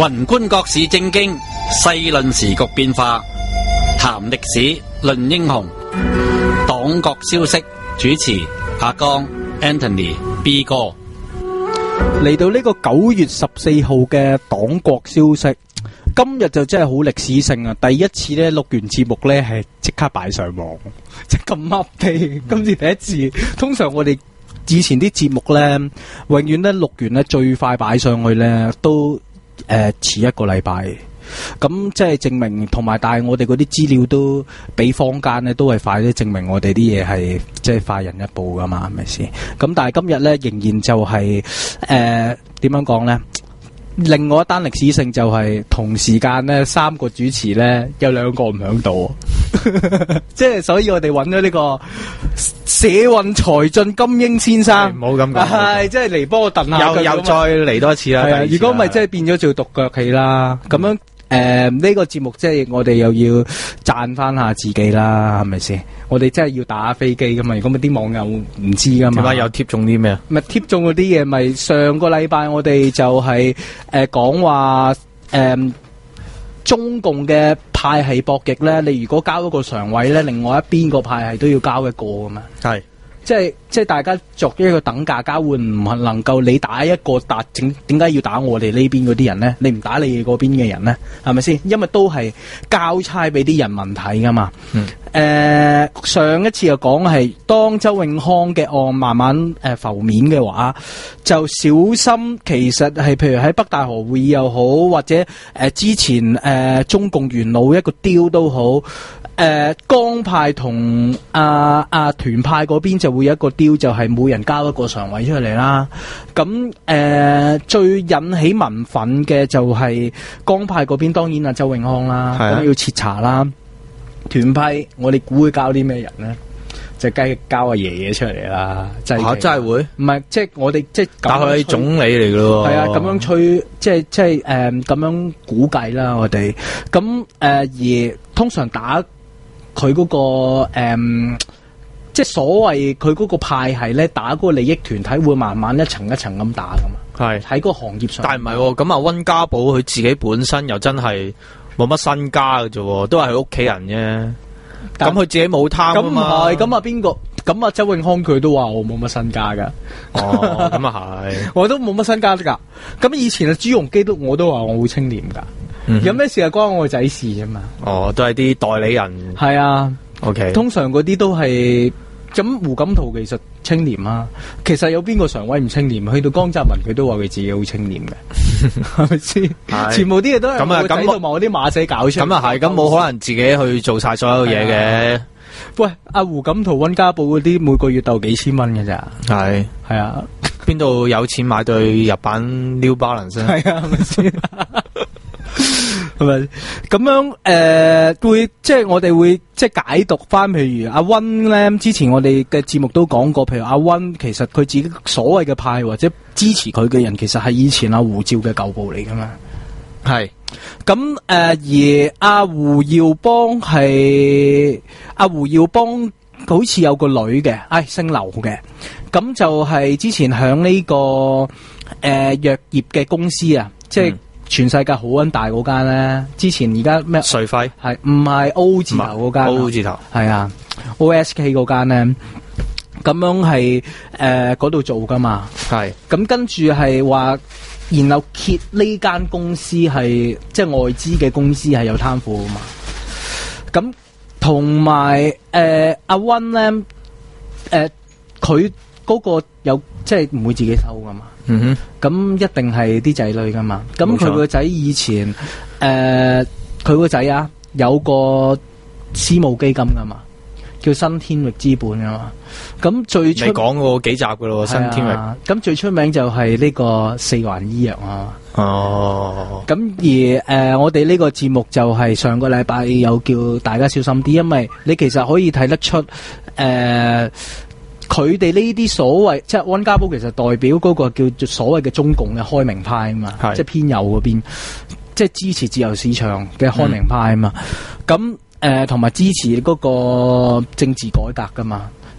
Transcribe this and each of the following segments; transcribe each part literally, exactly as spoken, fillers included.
宏觀國事政經，細論時局變化，談歷史，論英雄，黨國消息。主持阿江 Anthony B 哥。 嚟到呢個九月十四號嘅黨國消息，今日就真係好歷史性啊！第一次咧錄完節目咧係即刻擺上網，即係咁 update。今次第一次，通常我哋以前啲節目咧，永遠咧錄完咧最快擺上去咧都誒遲一個禮拜。咁即係證明，同埋但係我哋嗰啲資料都比坊間咧都係快啲，證明我哋啲嘢係即係快人一步噶嘛，係咪先？咁但係今日咧仍然就係誒點樣講咧？另外一單歷史性就係同時間咧三個主持咧有兩個唔響度，即係所以我哋揾咗呢個社運才俊金英先生， 唔好咁講， 係即係嚟幫我燉下， 又又再嚟多一次啦。 係啊，如果唔係即係變咗做獨腳戲啦，咁樣。誒，呢、呃這個節目即係我哋又要讚翻下自己啦，係咪先？我哋真係要打飛機噶嘛，如果咪啲網友唔知噶嘛。 點解又貼中啲咩啊？ 咪貼中嗰啲嘢，咪上個禮拜我哋就係誒講話誒中共嘅派系博弈咧，你如果交一個常委咧，另外一邊個派系都要交一個噶嘛。係。即係即係大家作一個等價交換，唔係能夠你打一個打，整點解要打我哋呢邊嗰啲人呢？你唔打你哋嗰邊嘅人呢？係咪先？因為都係交差俾啲人民睇噶嘛。嗯。誒、呃，上一次又講係當周永康嘅案慢慢誒浮面嘅話，就小心其實係譬如喺北大河會議又好，或者誒、呃、之前誒、呃、中共元老一個雕都好。誒、呃，江派同阿阿團派嗰邊就會有一個雕，就係每人交一個常委出嚟啦。咁誒、呃，最引起民憤嘅就係江派嗰邊，當然阿周永康啦，咁、啊、要徹查啦。團派我哋估會交啲咩人呢？就梗係交阿爺爺出嚟啦。真係、啊、真係會？唔係，即係我哋即係。但佢係總理嚟噶咯。係啊，咁樣吹，即係即係誒，咁樣估計啦，我哋。咁誒、呃，而通常打。佢嗰、那個誒、嗯，即係所謂佢嗰個派系咧，打嗰個利益團體會慢慢一層一層咁打噶嘛。係喺個行業上，但係唔係咁啊？溫家寶佢自己本身又真係冇乜身家嘅啫，都係佢屋企人啫。咁佢自己冇貪啊嘛。咁唔係，咁啊邊個？咁啊周永康佢都話我冇乜身家噶。哦，咁啊係，我都冇乜身家噶。咁以前啊朱鎔基都我都話我好清廉噶。嗯、有咩事係關我個仔事啊嘛？哦，都係啲代理人。係啊 ，OK。通常嗰啲都係咁。胡錦濤其實清廉啊，其實有邊個常委唔清廉？去到江澤民佢都話佢自己好清廉嘅，係咪先？全部啲嘢都係咁啊！咁同埋我啲馬仔搞出嚟。咁啊係，咁冇可能自己去做晒所有嘢嘅。喂，阿胡錦濤、溫家寶嗰啲每個月鬥幾千蚊嘅咋？係係啊，邊度有錢買對日版 New Balance？係啊，係咪先？係咪咁樣？誒、呃，會即係我哋會即係解讀翻，譬如阿溫咧，之前我哋嘅節目都講過，譬如阿溫其實佢自己所謂嘅派或者支持佢嘅人，其實係以前阿胡照嘅舊部嚟噶嘛。係咁誒，而阿胡耀邦係阿胡耀邦，好似有個女嘅，唉、哎，姓劉嘅，咁就係之前響呢、這個誒、呃、藥業嘅公司啊，即係。嗯全世界好撚大嗰間咧，之前而家咩？瑞輝係唔係 O 字頭嗰間 ？O 字頭係啊 ，O S K 嗰間咧，咁樣係誒嗰度做噶嘛？係咁跟住係話，然後揭呢間公司係即係外資嘅公司係有貪腐啊嘛。咁同埋誒阿溫咧，誒佢嗰個有即係唔會自己收噶嘛。嗯哼，咁一定係啲仔女噶嘛，咁佢個仔以前，誒，佢個仔啊有個私募基金噶嘛，叫新天域資本噶嘛，咁最出你講過幾集噶咯，新天域，咁最出名就係呢個四環醫藥啊，哦，咁而誒、呃、我哋呢個節目就係上個禮拜有叫大家小心啲，因為你其實可以睇得出，誒、呃。佢哋呢啲所謂即係溫家寶，其實代表嗰個叫做所謂嘅中共嘅開明派啊嘛，即係偏右嗰邊，即係支持自由市場嘅開明派啊嘛。咁誒同埋支持嗰個政治改革噶嘛。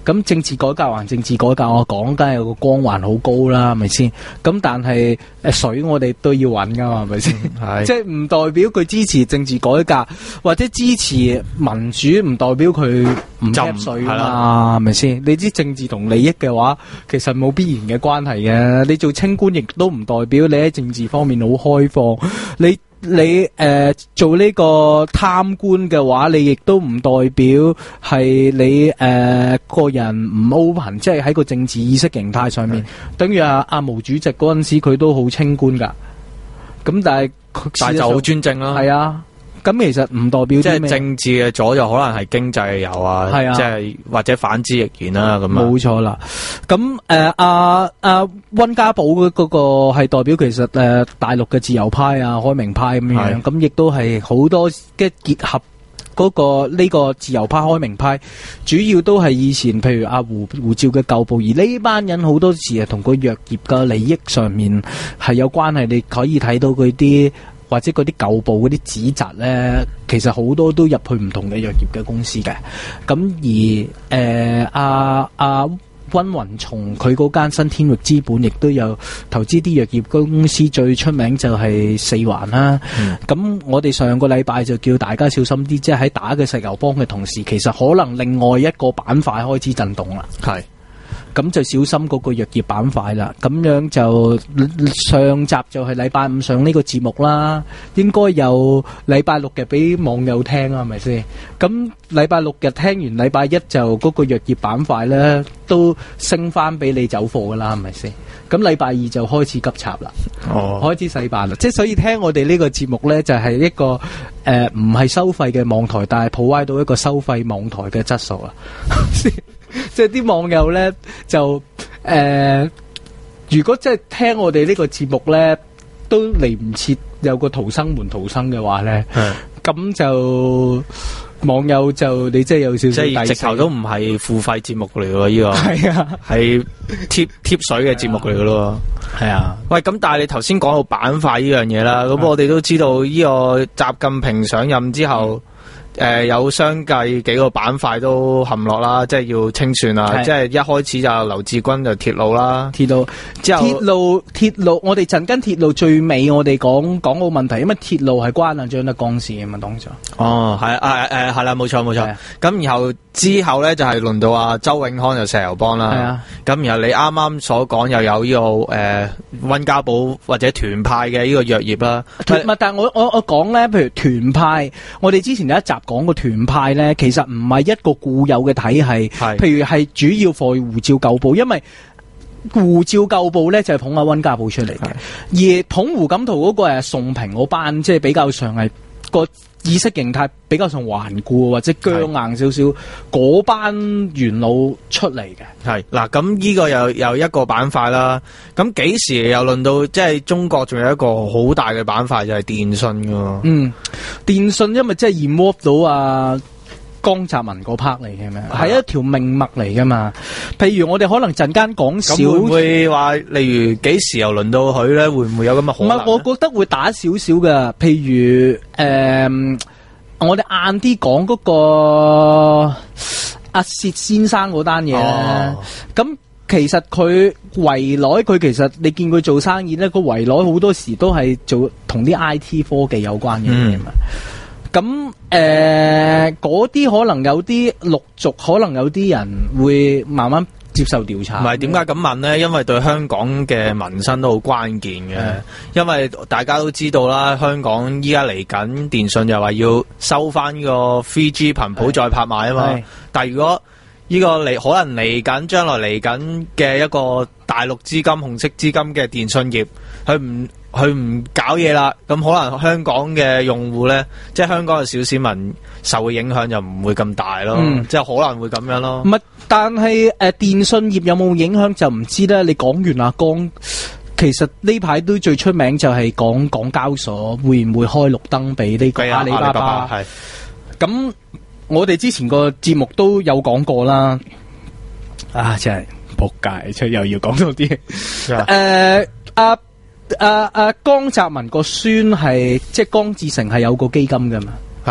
咁政治改革還政治改革，我講梗係有個光環好高啦，係咪先？咁但係誒水我哋都要揾噶嘛，係咪先？ 係即係唔代表佢支持政治改革或者支持民主，唔代表佢唔吸水啊嘛，係咪先？你知政治同利益嘅話，其實冇必然嘅關係嘅。你做清官亦都唔代表你喺政治方面好開放，你。你誒、呃、做呢個貪官嘅話，你亦都唔代表係你誒、呃、個人唔 open，即係喺個政治意識形態上面，等於阿阿毛主席嗰陣時佢都好清官噶，咁但係但係就好專政啦。 係啊。咁其實唔代表即係啲咩政治嘅左右，可能係經濟嘅右啊， 係啊即係或者反之亦然啦咁啊。 冇錯啦。咁誒阿阿溫家寶嗰嗰個係代表其實誒、呃、大陸嘅自由派啊、開明派咁樣，咁亦都係好多嘅結合嗰、嗰個呢、呢個自由派、開明派，主要都係以前譬如阿、啊、胡胡照嘅舊部，而呢班人好多時係同個藥業嘅利益上面係有關係，你可以睇到佢啲。或者嗰啲舊部嗰啲指責咧，其實好多都入去唔同嘅藥業嘅公司嘅。咁而誒阿阿溫雲松佢嗰間新天域資本，亦都有投資啲藥業公司，最出名就係四環啦。咁、嗯、我哋上個禮拜就叫大家小心啲，即係喺打嘅石油幫嘅同時，其實可能另外一個板塊開始震動啦。係。咁就小心嗰個藥業板塊啦，咁樣就上集就係禮拜五上呢個節目啦，應該有禮拜六日俾網友聽啊，係咪先？咁禮拜六日聽完，禮拜一就嗰個藥業板塊咧都升翻俾你走貨噶啦，係咪先？咁禮拜二就開始急插啦，哦，開始洗版啦，即係所以聽我哋呢個節目咧就係一個誒唔係收費嘅網台，但係 provide 到一個收費網台嘅質素啦。即係啲網友咧就誒、呃，如果即係聽我哋呢個節目咧，都嚟唔切有個逃生門逃生嘅話咧，咁就網友就你即係有少少即係直頭都唔係付費節目嚟嘅呢個，係啊，係貼貼水嘅節目嚟嘅咯，係啊。喂，咁但係你頭先講到板塊呢樣嘢啦，咁、啊、我哋都知道呢個習近平上任之後。嗯誒、呃，有相繼幾個板塊都陷落啦，即係要清算啦。即係一開始就劉志軍就鐵路啦，鐵路之後鐵路鐵路，我哋陣間鐵路最尾我哋講講個問題，因為鐵路係關啊張德江事啊嘛，當時。哦，係啊，誒誒係啦，冇錯冇錯。咁然後之後咧就係、是、輪到阿周永康就石油幫啦。係啊。咁然後你啱啱所講又有呢、這個誒溫家寶或者團派嘅呢個藥業啦。唔係，但係我我我講咧，譬如團派，我哋之前有一集。講個團派咧，其實唔係一個固有嘅體系，譬如係主要貨胡照舊部，因為胡照舊部咧就係、是、捧阿溫家寶出嚟嘅，而捧胡錦濤嗰個係宋平嗰班，即係比較上係個意識形態比較上頑固或者僵硬少少，嗰班元老出嚟嘅。係嗱，咁呢個又又一個板塊啦。咁幾時又輪到即係中國仲有一個好大嘅板塊就係、是、電信噶。嗯，電信因為即係 involve 到啊江澤民嗰 part 嚟嘅咩？係一條命脈嚟噶嘛。譬如我哋可能陣間講少，會唔會話例如幾時又輪到佢咧？會唔會有咁嘅可能？唔係，我覺得會打少少噶。譬如誒、呃，我哋晏啲講嗰個阿薛先生嗰單嘢咧，咁、哦、其實佢圍內佢其實你見佢做生意咧，個圍內好多時都係做同啲 I T 科技有關嘅嘢嘛。咁誒嗰啲可能有啲陸續，可能有啲人會慢慢接受調查。唔係點解咁問呢？因為對香港嘅民生都好關鍵嘅、嗯。因為大家都知道啦，香港依家嚟緊電信又話要收翻呢個 三 G 頻譜再拍賣啊嘛。但係如果呢個嚟可能嚟緊將來嚟緊嘅一個大陸資金、紅色資金嘅電信業，佢唔佢唔搞嘢啦，咁可能香港嘅用戶咧，即係香港嘅小市民受嘅影響就唔會咁大咯，嗯、即係可能會咁樣咯。唔係，但係誒、呃、電信業有冇影響就唔知啦。你講完阿江，其實呢排都最出名就係講港交所會唔會開綠燈俾呢個阿里巴巴？係。咁我哋之前個節目都有講過啦。啊，真係仆街，出又要講多啲。誒，阿阿阿江澤民個孫係即係江志成係有個基金噶嘛？係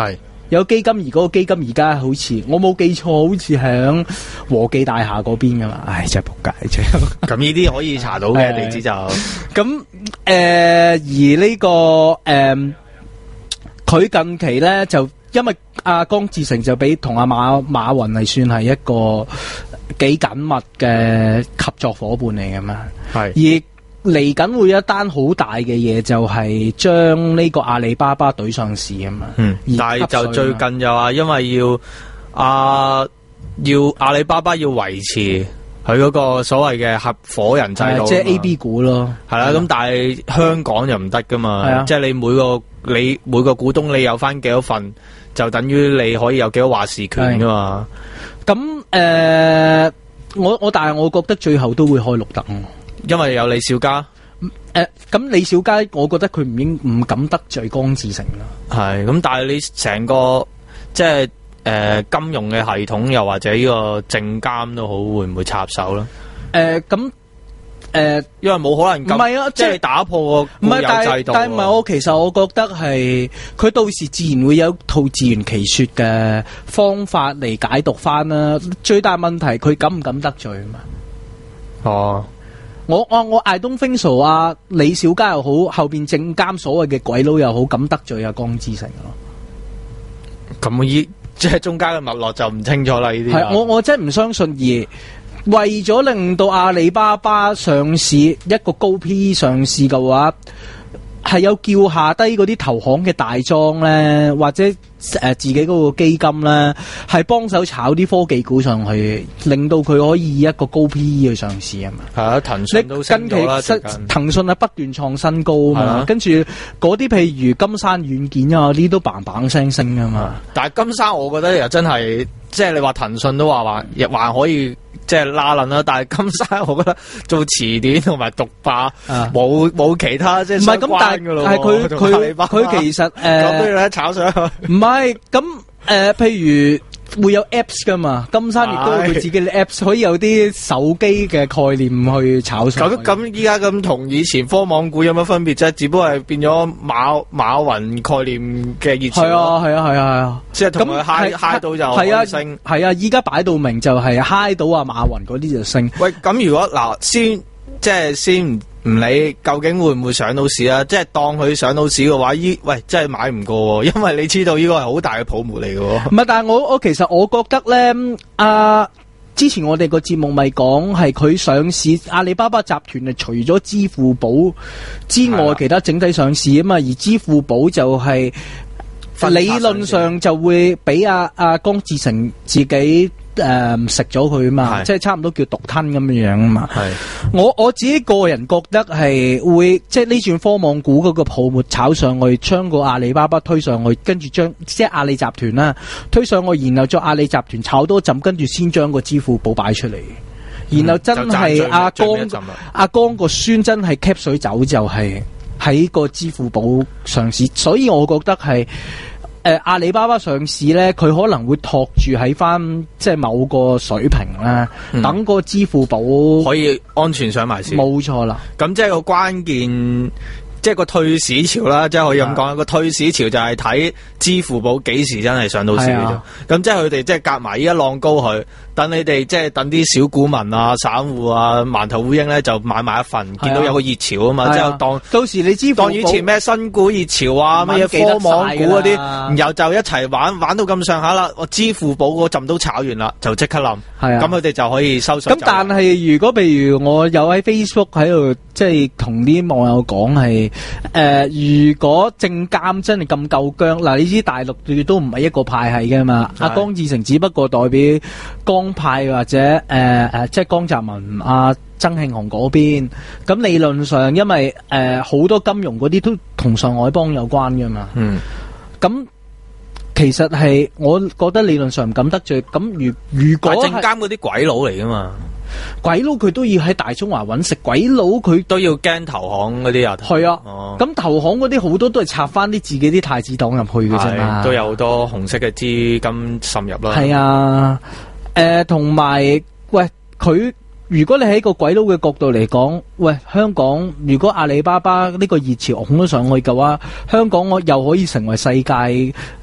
有基金，而嗰個基金而家好似我冇記錯，好似響和記大廈嗰邊噶嘛。唉，真係仆街啫。 咁呢啲可以查到嘅地址就咁誒、呃，而呢、這個誒，佢、呃、近期咧就因為阿江志成就俾同阿馬馬雲係算係一個幾緊密嘅合作伙伴嚟噶嘛。係而嚟緊會有一單好大嘅嘢，就係將呢個阿里巴巴懟上市啊嘛。嗯， 但係就最近又話，因為要啊要阿里巴巴要維持佢嗰個所謂嘅合夥人制度， 即係 A B 股咯。 係啦，咁但係香港就唔得噶嘛。即係你每個你每個股東你有翻幾多份，就等於你可以有幾多話事權噶嘛。 咁誒、呃，我我但係我覺得最後都會開綠燈。 因為有李小加，誒、 呃，咁李小加，我覺得佢唔應唔敢得罪江志成啦。 係，咁但係你成個即係誒、呃、金融嘅系統，又或者呢個證監都好，會唔會插手咧？誒、 呃，咁、呃、誒， 因為冇可能咁，唔係啊，即係打破個固有制度。 但係唔係我其實我覺得係佢到時自然會有一套自圓其說嘅方法嚟解讀翻啦。最大問題佢敢唔敢得罪啊嘛？哦。我我我 I don't think so 啊，李小加又好，後邊證監所謂嘅鬼佬又好，咁得罪阿江志成咯。 咁依即係中間嘅脈絡就唔清楚啦。呢啲係我我真係唔相信，而為咗令到阿里巴巴上市一個高 P E 上市嘅話，係有叫下低嗰啲投行嘅大莊咧，或者誒、呃、自己嗰個基金咧，係幫手炒啲科技股上去，令到佢可以以一個高 P E 去上市啊嘛。係啊，騰訊都升咗啦。近期騰訊係不斷創新高啊嘛，跟住嗰啲譬如金山軟件啊，呢啲都嘭嘭聲升啊嘛。 但係金山，我覺得又真係，即係你話騰訊都話話，亦還可以。即係拉輪啦，但係金山我覺得做詞典同埋獨霸冇冇其他即係相關噶咯。係佢佢佢其實誒咁都要咧炒上去。唔係咁誒，譬如會有 apps 噶嘛，金山亦都有佢自己嘅 apps，可以有啲手機嘅概念去炒上去。咁咁依家咁同以前科網股有乜分別啫？只不過係變咗馬馬雲概念嘅熱潮。 係啊係啊係啊係啊，即係同佢 high high 到就可以升。係啊，依家擺到明就係 high 到啊馬雲嗰啲就升。 喂，咁如果嗱先即係先唔理究竟會唔會上到市啊？即係當佢上到市嘅話，依喂真係買唔過，因為你知道呢個係好大嘅泡沫嚟嘅。 唔係，但係我我其實我覺得咧，啊，之前我哋個節目咪講係佢上市，阿里巴巴集團係除咗支付寶之外，其他整體上市啊嘛，而支付寶就係、是、理論上就會俾阿阿江志成自己。誒，食咗佢啊嘛，即係差唔多叫獨吞咁樣樣啊嘛。係我我自己個人覺得係會，即係呢轉科網股嗰個泡沫炒上去，將個阿里巴巴推上去，跟住將即係阿里集團啦推上去，然後將阿里集團炒多陣，跟住先將個支付寶擺出嚟，然後真係阿江阿江個孫真係 cap 水走，就係喺個支付寶上市，所以我覺得係。誒、呃，阿里巴巴上市咧，佢可能會托住喺翻即係某個水平啦、嗯，等個支付寶可以安全上埋市。 冇錯啦， 咁即係個關鍵，即係個退市潮啦，即係可以咁講。個退市潮就係睇支付寶幾時真係上到市嘅啫。咁即係佢哋即係夾埋依一浪高佢，等你哋即係等啲小股民啊、散戶啊、饅頭烏蠅咧就買埋一份，見到有個熱潮啊嘛，即係當到時你支付寶當以前咩新股熱潮啊、乜嘢科網股嗰啲，然後就一齊玩玩到咁上下啦，我支付寶嗰陣都炒完啦，就即刻冧。係啊，咁佢哋就可以收手。 咁但係如果譬如我有喺 Facebook 喺度，即係同啲網友講係誒，如果證監真係咁夠僵，嗱，你知大陸都唔係一個派系嘅嘛，阿江志成只不過代表江派或者誒誒、呃，即係江澤民、阿曾慶紅嗰邊。咁理論上，因為誒好、呃、多金融嗰啲都同上海幫有關嘅嘛。嗯。咁其實係我覺得理論上唔敢得罪。咁如如果證監嗰啲鬼佬嚟噶嘛？ 鬼佬佢都要喺大中華揾食，鬼佬佢都要驚投行嗰啲啊。 係啊。哦。咁投行嗰啲好多都係插翻啲自己啲太子黨入去嘅啫嘛。 都有好多紅色嘅資金滲入啦。 係啊。誒、呃，同埋，喂，佢如果你喺個鬼佬嘅角度嚟講，喂，香港如果阿里巴巴呢個熱潮拱咗上去嘅話，香港我又可以成為世界誒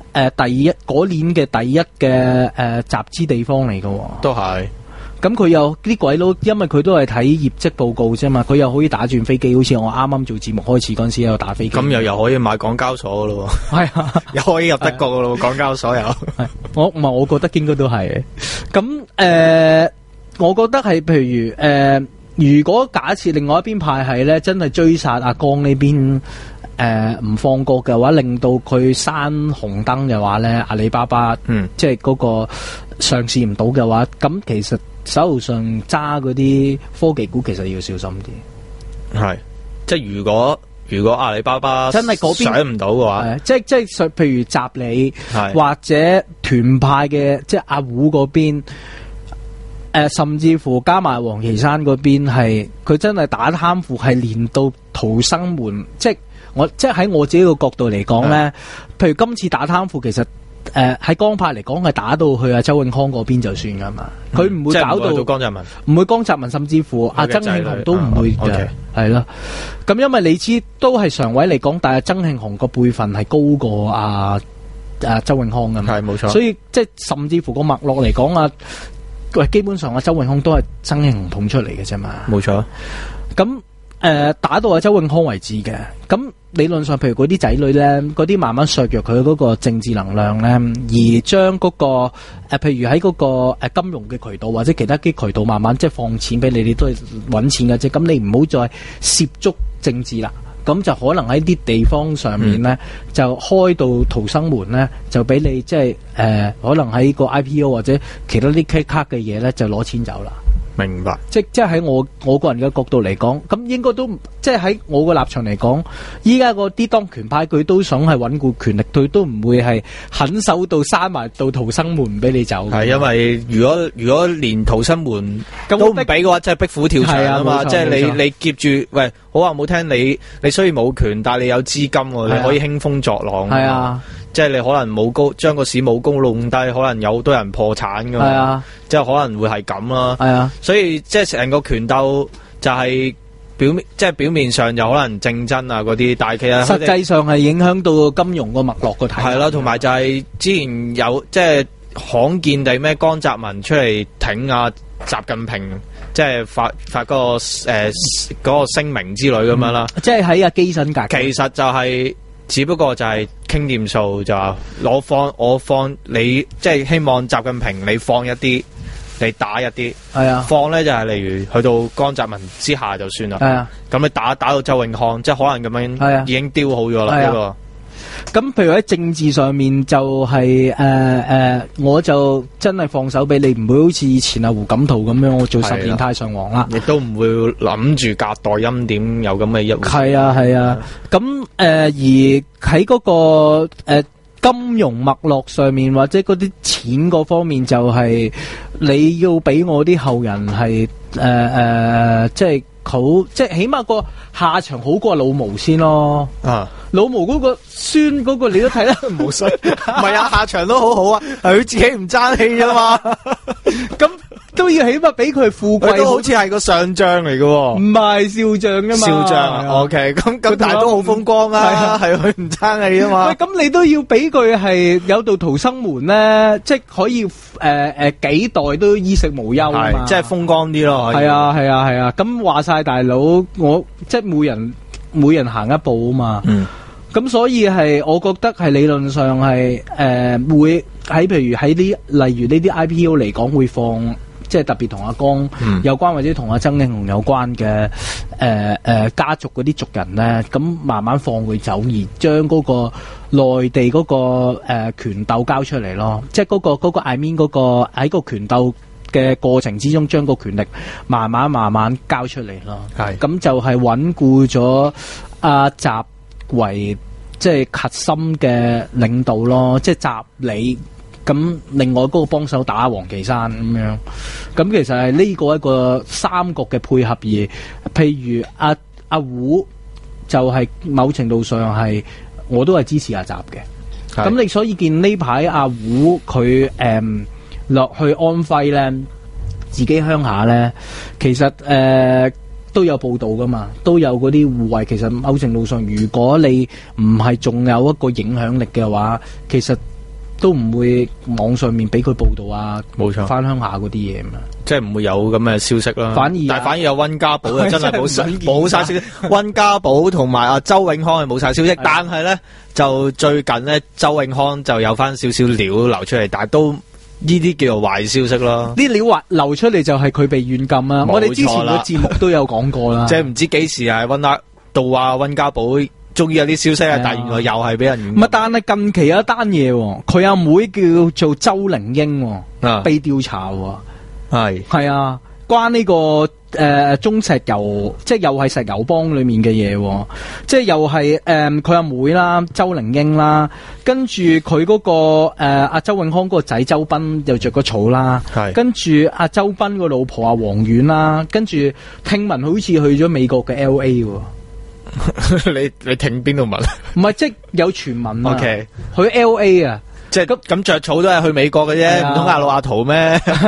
呃、第一嗰年嘅第一嘅誒、呃、集資地方嚟嘅。 都係。 咁佢又啲鬼佬，因為佢都係睇業績報告啫嘛，佢又可以打轉飛機，好似我啱啱做節目開始嗰陣時有打飛機。 咁又又可以買港交所噶咯喎。係啊，又可以入德國噶咯喎，港交所又。 我唔係，我覺得應該都係。咁誒、呃，我覺得係譬如誒、呃，如果假設另外一邊派系咧，真係追殺阿江呢邊誒唔放過嘅話，令到佢閂紅燈嘅話咧，阿里巴巴嗯，即係嗰個上市唔到嘅話，咁其實。手上揸嗰啲科技股其實要小心啲， 係即係如果如果阿里巴巴真係嗰邊上唔到嘅話， 即係即係譬如習理或者團派嘅，即係阿胡嗰邊，誒、呃、甚至乎加埋王岐山嗰邊，係佢真係打貪腐係連到逃生門，即係我即係喺我自己個角度嚟講咧，譬如今次打貪腐其實。誒、呃，喺江派嚟講係打到去阿周永康嗰邊就算噶嘛，佢、嗯、唔會搞到江澤民， 唔會江澤民，甚至乎阿曾慶紅都唔會嘅，係啦。咁、okay. 因為你知都係常委嚟講，但係曾慶紅個輩分係高過阿阿周永康噶嘛，係冇錯。所以即係甚至乎個脈絡嚟講啊，喂，基本上阿周永康都係曾慶紅捧出嚟嘅啫嘛，冇錯。咁誒、呃，打到阿周永康為止嘅，咁。理論上，譬如嗰啲仔女咧，嗰啲慢慢削弱佢嗰個政治能量咧，而將嗰、嗰個誒、呃，譬如喺嗰個誒金融嘅渠道或者其他啲渠道慢慢即係放錢俾你，你都係搵錢嘅啫。咁你唔好再涉足政治啦，咁就可能喺啲地方上面咧、嗯，就開到逃生門咧，就俾你即係誒，可能喺個 I P O 或者其他啲 K 卡嘅嘢咧，就攞錢走啦。明白，即即係喺我我個人嘅角度嚟講，咁應該都即係喺我個立場嚟講，依家嗰啲當權派佢都想係穩固權力，佢都唔會係狠手到閂埋到逃生門唔俾你走。係因為如果如果連逃生門都唔俾嘅話，即係壁虎跳牆啊嘛！即係你你夾住，喂，好話唔好聽，你你雖然冇權，但係你有資金喎，你可以興風作浪。係啊。即係你可能冇高將個市冇高弄低，可能有好多人破產噶嘛。係啊，即係可能會係咁啦。係啊，所以即係成個權鬥就係表面，即係表面上有可能競爭啊嗰啲，但係其實實際上係影響到金融個脈絡個體。係啦，同埋就係之前有即係罕見地咩江澤民出嚟挺啊習近平，即係發發嗰個誒嗰個聲明之類咁樣啦。即係喺阿基辛格，其實就係。只不過就係傾掂數，就話攞放我放你，即係希望習近平你放一啲，你打一啲。係啊，放咧就係例如去到江澤民之下就算啦。係啊，咁你打打到周永康，即係可能咁樣已經丟好咗啦呢個。咁譬如喺政治上面就係誒誒，我就真係放手俾你，唔會好似以前阿胡錦濤咁樣，我做十年太上皇啦，亦都唔會諗住隔代欽點有咁嘅一回事。係啊係啊，咁誒、呃、而喺嗰、嗰個誒、呃、金融脈絡上面或者嗰啲錢嗰方面，就係你要俾我啲後人係誒誒，即係好，即係起碼個下場好過老毛先咯。啊！老毛嗰個孫嗰個你都睇得冇衰，唔係啊，下場都好好啊，係佢自己唔爭氣啫嘛，咁都要起碼俾佢富貴，都好似係個上將嚟嘅，唔係少將噶嘛，少將啊 ，OK，咁咁但係都好風光啊，係佢唔爭氣啊嘛，咁你都要俾佢係有道逃生門咧，即係可以誒誒、呃、幾代都衣食無憂啊嘛，即係風光啲咯，係啊係啊係啊，咁話晒大佬，我即係每人。每人行一步啊嘛，咁、嗯、所以係我覺得係理論上係誒、呃、會喺譬如喺啲例如呢啲 I P O 嚟講會放，即係特別同阿江有關、嗯、或者同阿曾慶紅有關嘅誒誒家族嗰啲族人咧，咁慢慢放佢走，而將嗰個內地嗰、那個誒、呃、權鬥交出嚟咯，即係嗰、那個嗰、那個 I mean 嗰個喺個權鬥嘅過程之中，將個權力慢慢慢慢交出嚟咯。係咁就係穩固咗阿習為即係核心嘅領導咯，即係習理。咁另外嗰個幫手打王岐山咁樣，咁其實係呢個一個三角嘅配合。而譬如阿阿胡就係某程度上係我都係支持阿習嘅。咁你所以見呢排阿胡佢誒。落去安徽咧，自己鄉下咧，其實誒、呃、都有報道噶嘛，都有嗰啲護衛。其實某程度上，如果你唔係仲有一個影響力嘅話，其實都唔會網上面俾佢報道啊， 冇錯， 翻鄉下嗰啲嘢嘛， 即係唔會有咁嘅消息啦。 反而、啊、 但係反而有溫家寶啊，真係冇冇晒消息。溫家寶同埋阿周永康係冇晒消息，但係咧就最近咧，周永康就有翻少少料流出嚟，但係都。呢啲叫做壞消息咯， 啲料話流出嚟就係佢被軟禁啊！我哋之前個節目都有講過啦， 即係唔知幾時係溫家到啊溫家寶終於有啲消息啊，但係原來又係俾人軟禁。 唔係，但係近期有一單嘢，佢阿妹叫做周玲英，啊、被調查，係係啊，關呢、這個。誒、呃，中石油即係又係石油幫裏面嘅嘢，即係又係誒佢阿妹啦，周玲英啦，跟住佢嗰個誒阿、呃、周永康嗰個仔周斌又着個草啦，係跟住阿周斌個老婆阿黃婉啦，跟住聽聞好似去咗美國嘅 L A 喎。 你你聽邊度聞？唔係即係有傳聞啊， okay. 去 L A 啊。 即係咁咁着草都係去美國嘅啫，唔通阿魯阿圖咩？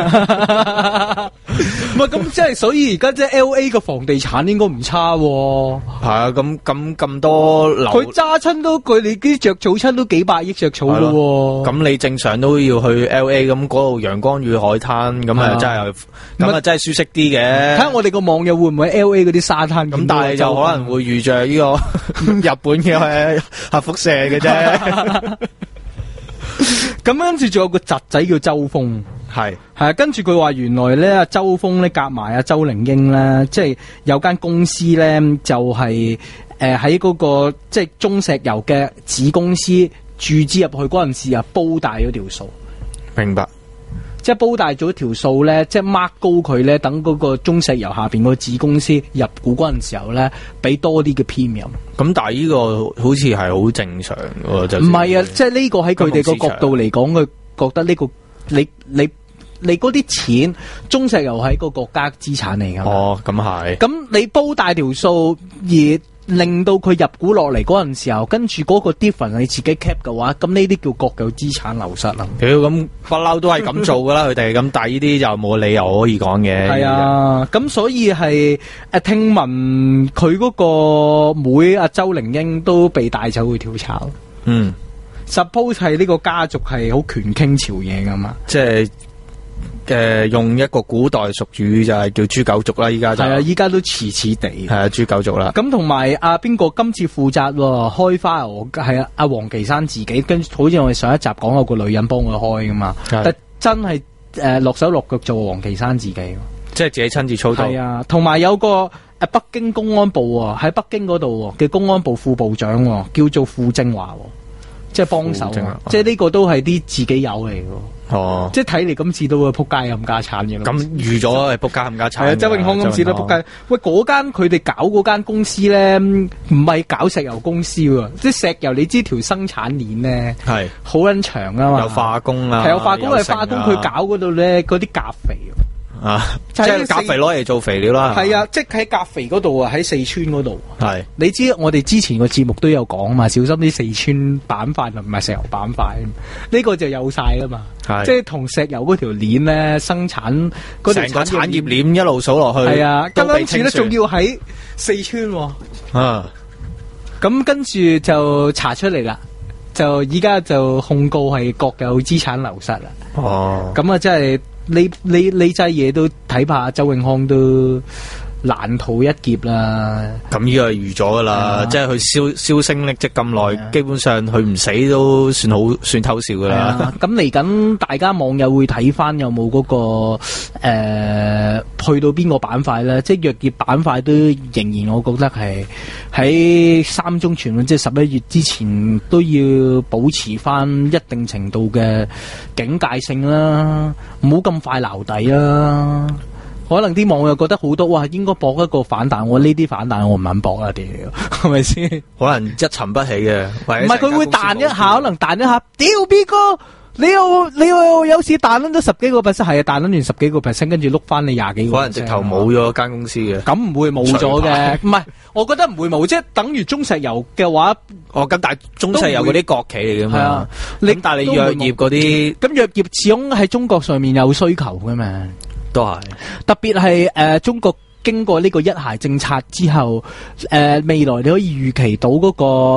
唔係咁，即係所以而家即係 L A 個房地產應該唔差喎。 係啊，咁咁咁多樓， 佢揸親都佢哋啲着草親都幾百億着草咯。 咁你正常都要去 L A， 咁嗰度陽光與海灘，咁啊真係咁啊真係舒適啲嘅。睇下我哋個網友會唔會 L A 嗰啲沙灘咁，但係就可能會遇着呢個日本嘅核輻射嘅啫。 咁跟住仲有個侄仔叫周峰，係係啊，跟住佢話原來咧阿周峰咧夾埋阿周玲英咧，即係有間公司咧就係誒喺嗰個即係中石油嘅子公司注資入去嗰陣時啊，煲大咗條數。 明白。 即係煲大咗條數咧，即係 mark 高佢咧，等嗰個中石油下邊個子公司入股嗰陣時候咧，俾多啲嘅 premium。 咁但係呢個好似係好正常嘅，就唔係啊！即係呢個喺佢哋個角度嚟講，佢覺得呢、這個你你你嗰啲錢，中石油係一個國家資產嚟㗎嘛。 哦，咁係。咁你煲大條數而令到佢入股落嚟嗰陣時候，跟住嗰個 difference 你自己 cap 嘅話，咁呢啲叫國有資產流失啦。 屌，咁不嬲都係咁做噶啦，佢哋咁，但係呢啲就冇理由可以講嘅。 係啊，咁所以係誒，聽聞佢嗰個妹阿周玲英都被帶走去調查。 嗯 ，suppose 係呢個家族係好權傾朝野噶嘛， 即係。嘅、呃、用一個古代俗語就係叫豬狗族啦，依家就係啊，依家都似似地係啊，豬狗族啦。咁同埋阿邊個今次負責開花牛係啊，阿黃岐山自己跟，好似我哋上一集講有個女人幫佢開噶嘛，但真係誒落手落腳做黃岐山自己， 即係自己親自操刀。 係啊，同埋有個誒北京公安部啊，喺北京嗰度嘅公安部副部長叫做傅政華，即係幫手，即係呢個都係啲自己友嚟嘅。哦，即係睇嚟今次都會撲街冚家產嘅。咁預咗係撲街冚家產。係啊，周永康今次都撲街。喂，嗰間佢哋搞嗰間公司咧，唔係搞石油公司喎，即係石油你知條生產鏈咧係好撚長啊嘛。有化工啊，係有化工係化工，佢搞嗰度咧嗰啲鉀肥。啊，即係鉀肥攞嚟做肥料啦。係啊，即係喺鉀肥嗰度啊，喺四川嗰度。係，你知我哋之前個節目都有講嘛，小心啲四川板塊唔係石油板塊，呢個就有晒啦嘛。係，即係同石油嗰條鏈咧生產嗰條成個產業鏈一路數落去。係啊，咁跟住咧仲要喺四川。啊，咁跟住就查出嚟啦，就依家就控告係國有資產流失啦。哦，咁啊，真係。呢呢呢劑嘢都睇怕周永康都難逃一劫啦。咁呢個係預咗噶啦，即係佢銷銷聲匿跡咁耐，基本上佢唔死都算好算偷笑噶啦。咁嚟緊，大家網友會睇翻有冇嗰、嗰個誒、呃、去到邊個板塊咧？即係藥業板塊都仍然，我覺得係喺三中全會，即係十一月之前都要保持翻一定程度嘅警戒性啦，唔好咁快撈底啦。可能啲網友覺得好多哇，應該搏一個反彈，我呢啲反彈我唔肯搏啊！屌，係咪先？可能一沉不起嘅，唔係佢會彈一下，可能彈一下。屌 B 哥，你又你又有時彈咗十幾個 percent， 係啊，彈咗完十幾個 percent，跟住碌翻你廿幾個 percent。可能直頭冇咗間公司嘅，咁唔會冇咗嘅。唔係，我覺得唔會冇，即係等於中石油嘅話，哦咁，但係中石油嗰啲國企嚟噶嘛。係啊，你但係你藥業嗰啲，咁藥業始終喺中國上面有需求噶嘛。都係，特別係誒，中國經過呢個一孩政策之後，誒、呃、未來你可以預期到嗰、那個誒、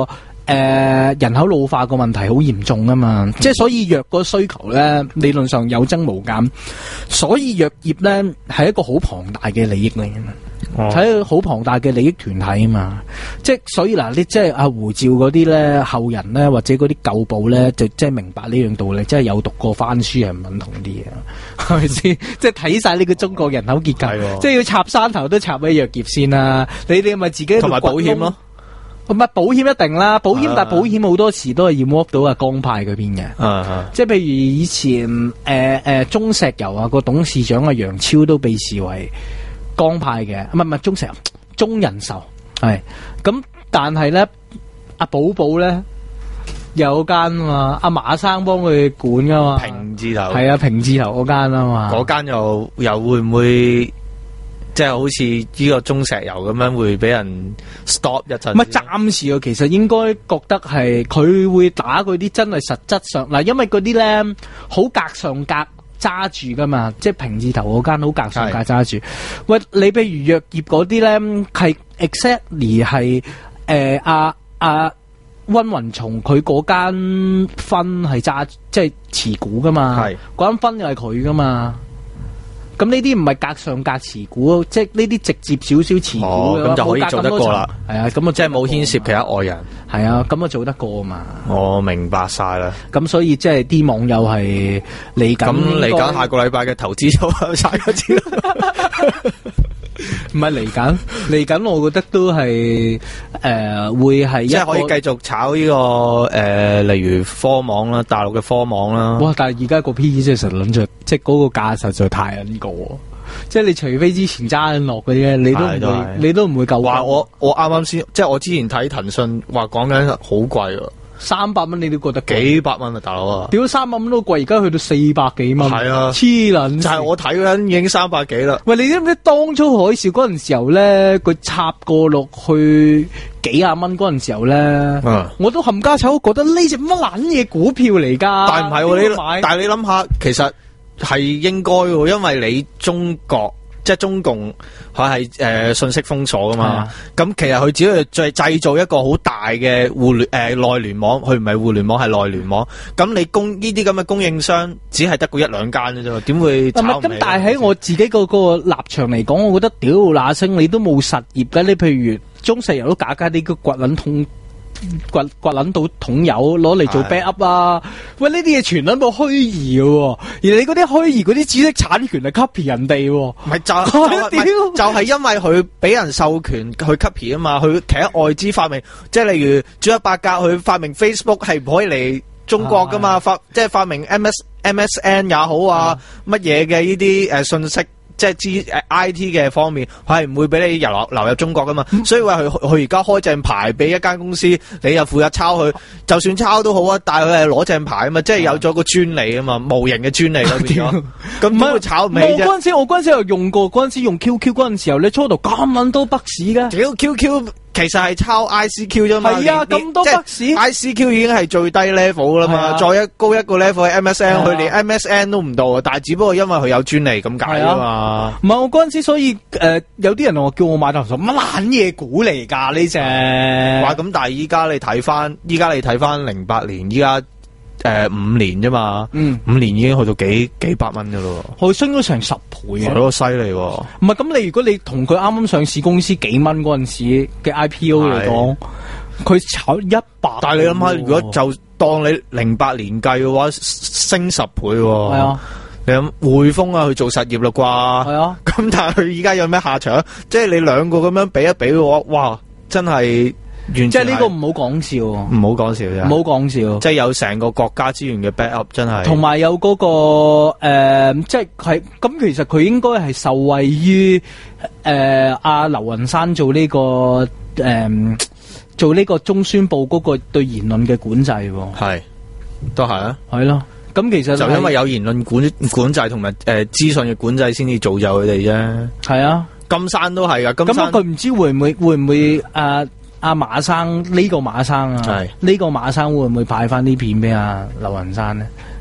誒人口老化個問題好嚴重啊嘛，即係所以藥個需求咧理論上有增無減，所以藥業咧係一個好龐大嘅利益嚟嘅嘛。睇到好龐大嘅利益團體啊嘛，即係所以嗱，你即係阿胡照嗰啲咧後人咧，或者嗰啲舊報咧，就即係明白呢樣道理，即係有讀過番書係唔肯同啲嘢，係咪先？即係睇晒呢個中國人口結構，即係要插山頭都插喺藥業先啦。你哋咪自己同埋保險咯， 唔係保險一定啦，保險、啊、但係保險好多時都係要摸到阿江派嗰邊嘅，啊、即係譬如以前誒誒、呃呃、中石油啊個董事長阿楊超都被視為江派嘅，唔係唔係中石油，中人壽係咁，但係咧阿寶寶咧有間啊嘛，阿馬生幫佢管噶嘛， 平字頭係啊，平字頭嗰間啊嘛， 嗰間又又會唔會即係好似呢個中石油咁樣會俾人 stop 一陣？ 唔係暫時啊，其實應該覺得係佢會打嗰啲真係實質上嗱，因為嗰啲咧好格上格。揸住噶嘛，即係平字頭嗰間好格上格揸住。喂，你譬如藥業嗰啲咧，係 exactly 係誒阿阿溫雲松佢嗰間分係揸即係持股噶嘛，嗰間分又係佢噶嘛。咁呢啲唔係格上格持股，即係呢啲直接少少持股嘅，咁、哦、就可以做得過啦。係啊，咁啊即係冇牽涉其他外人。係啊，咁啊做得過嘛。 我明白晒啦。 咁所以即係啲網友係嚟緊。咁嚟緊下個禮拜嘅投資就晒咗知啦。 唔係嚟緊，嚟緊，我覺得都係誒、呃、會係即係可以繼續炒呢、這個誒、呃，例如科網啦，大陸嘅科網啦。 哇！但係而家個 P E 即係實諗住，即係嗰個價實在太呢個，即係你除非之前揸緊落嗰啲，你都唔會，你都唔會夠。 話我我啱啱先，即係我之前睇騰訊話講緊好貴啊。 三百蚊你都覺得貴幾百蚊啊，大佬啊！ 屌三百蚊都貴，而家去到四百幾蚊。係啊，黐撚就係、是、我睇嗰陣已經三百幾啦。 喂，你知唔知當初海嘯嗰陣時候咧，佢插過落去幾廿蚊嗰陣時候咧、嗯，我都冚家醜覺得呢隻乜撚嘢股票嚟㗎？ 但係唔係你，但係你諗下，其實係應該喎，因為你中國。即係中共佢係誒信息封鎖噶嘛，咁、啊、其實佢只係再製造一個好大嘅互聯誒內聯網，佢唔係互聯網係內聯網。咁你供呢啲咁嘅供應商只係得過一兩間嘅啫，點會炒唔起？ 咁但係喺我自己個個立場嚟講，我覺得屌那聲你都冇實業嘅，你譬如中石油都假假啲個掘撚通。掘掘捻到桶油攞嚟做 backup 啊！喂，呢啲嘢全捻到虛擬嘅，而你嗰啲虛擬嗰啲知識產權係 copy 人哋，唔係就就係因為佢俾人授權去 copy 啊嘛，佢其他外資發明，即係例如朱一伯格佢發明 Facebook 係唔可以嚟中國噶嘛，啊、發即係發明 M S M S N 也好啊，乜嘢嘅呢啲誒信息。即係知誒 I T 嘅方面，佢係唔會俾你流流入中國噶嘛，嗯、所以話佢佢而家開正牌俾一間公司，你又負責抄佢，就算抄都好啊，但係佢係攞正牌啊嘛，即係有咗個專利啊嘛，無形嘅專利咯變咗，咁點會炒唔起啫？ 我嗰陣時我嗰陣時又用過，嗰陣時用 Q Q 嗰陣時候，你初度咁撚多北市噶， 屌 Q Q。其實係抄 I C Q 啫嘛， 係啊，咁多北市 I C Q 已經係最低 level 啦嘛，啊、再一高一個 level 係 M S N，佢、啊、連 M S N 都唔到啊，但係只不過因為佢有專利咁解啊嘛。 唔係我嗰陣時，所以誒、呃、有啲人我叫我買頭數乜爛嘢股嚟㗎呢隻。 話咁，但係依家你睇翻，依家你睇翻零八年，依家。誒、呃，五年啫嘛，嗯，五年已經去到幾幾百蚊噶咯， 佢升咗成十倍啊， 係咯，犀利。 唔係咁，你如果你同佢啱啱上市公司幾蚊嗰陣時嘅 I P O 嚟講，佢炒一百， 但係你諗下，如果就當你零八年計嘅話，升十倍，係啊，你諗匯豐啊去做實業啦啩，係啊，咁但係佢而家有咩下場？即係你兩個咁樣比一比嘅話，哇，真係。即係呢個唔好講笑， 唔好講笑啫， 唔好講笑。 即係有成個國家資源嘅 backup，真係。 同埋有嗰、那個誒、呃，即係係咁，其實佢應該係受惠於誒阿劉雲山做呢、這個誒、呃、做呢個中宣部嗰個對言論嘅管制。 係，都係啊， 係咯。咁其實就因為有言論管管制同埋誒資訊嘅管制，先至造就佢哋啫。係啊，金山都係噶。 咁佢唔知會唔會會唔會誒？呃阿、啊、馬生呢、這個馬生啊，呢、這個馬生會唔會派翻啲片俾阿劉雲山咧？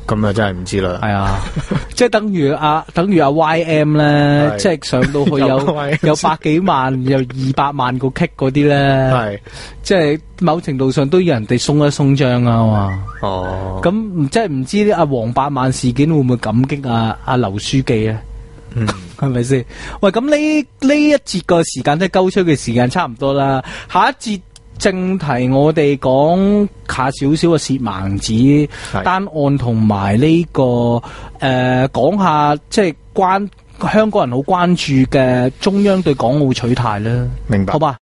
咁啊，真係唔知啦。 係啊，即係等於阿等於阿 Y M 咧，即係上到去有有百幾萬，有二百萬個 kick 嗰啲咧，係即係某程度上都要人哋鬆一鬆張啊嘛。哦，咁即係唔知阿黃百萬事件會唔會感激阿阿劉書記咧？嗯，係咪先？喂，咁呢呢一節個時間即係鳩吹嘅時間差唔多啦，下一節。正題我哋講下少少嘅涉盲子單案同埋呢個誒講下即係關香港人好關注嘅中央對港澳取態啦。 明白， 好吧？